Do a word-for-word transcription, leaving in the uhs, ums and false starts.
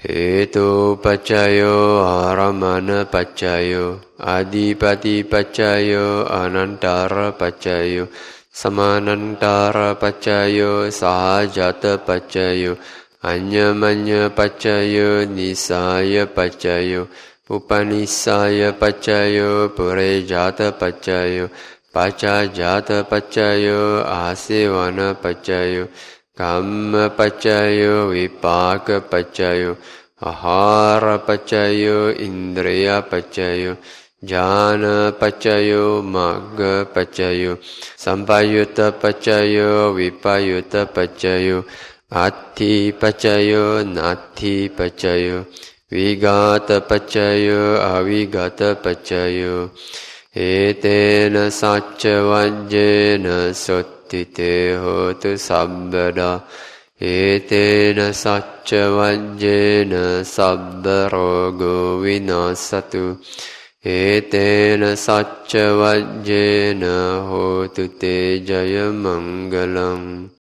Hetu paccayo aramana paccayo adipati paccayo anantara paccayo samanantara paccayo sahajata paccayo anyamanya paccayo nisaya paccayo upanisaya paccayo purejata paccayo pacajata paccayo asevana paccayo kamma paccayo vipaka paccayo ahara paccayo indriya paccayo jhana paccayo magga paccayo sampayutta paccayo vipayutta paccayo atti paccayo natti paccayo vigata paccayo avigata paccayo etena sacca vajjena sottite hotu sabbada etena sacca vajjena sabba rogo vinasatu etena sacca vajjena hotu te jaya mangalam.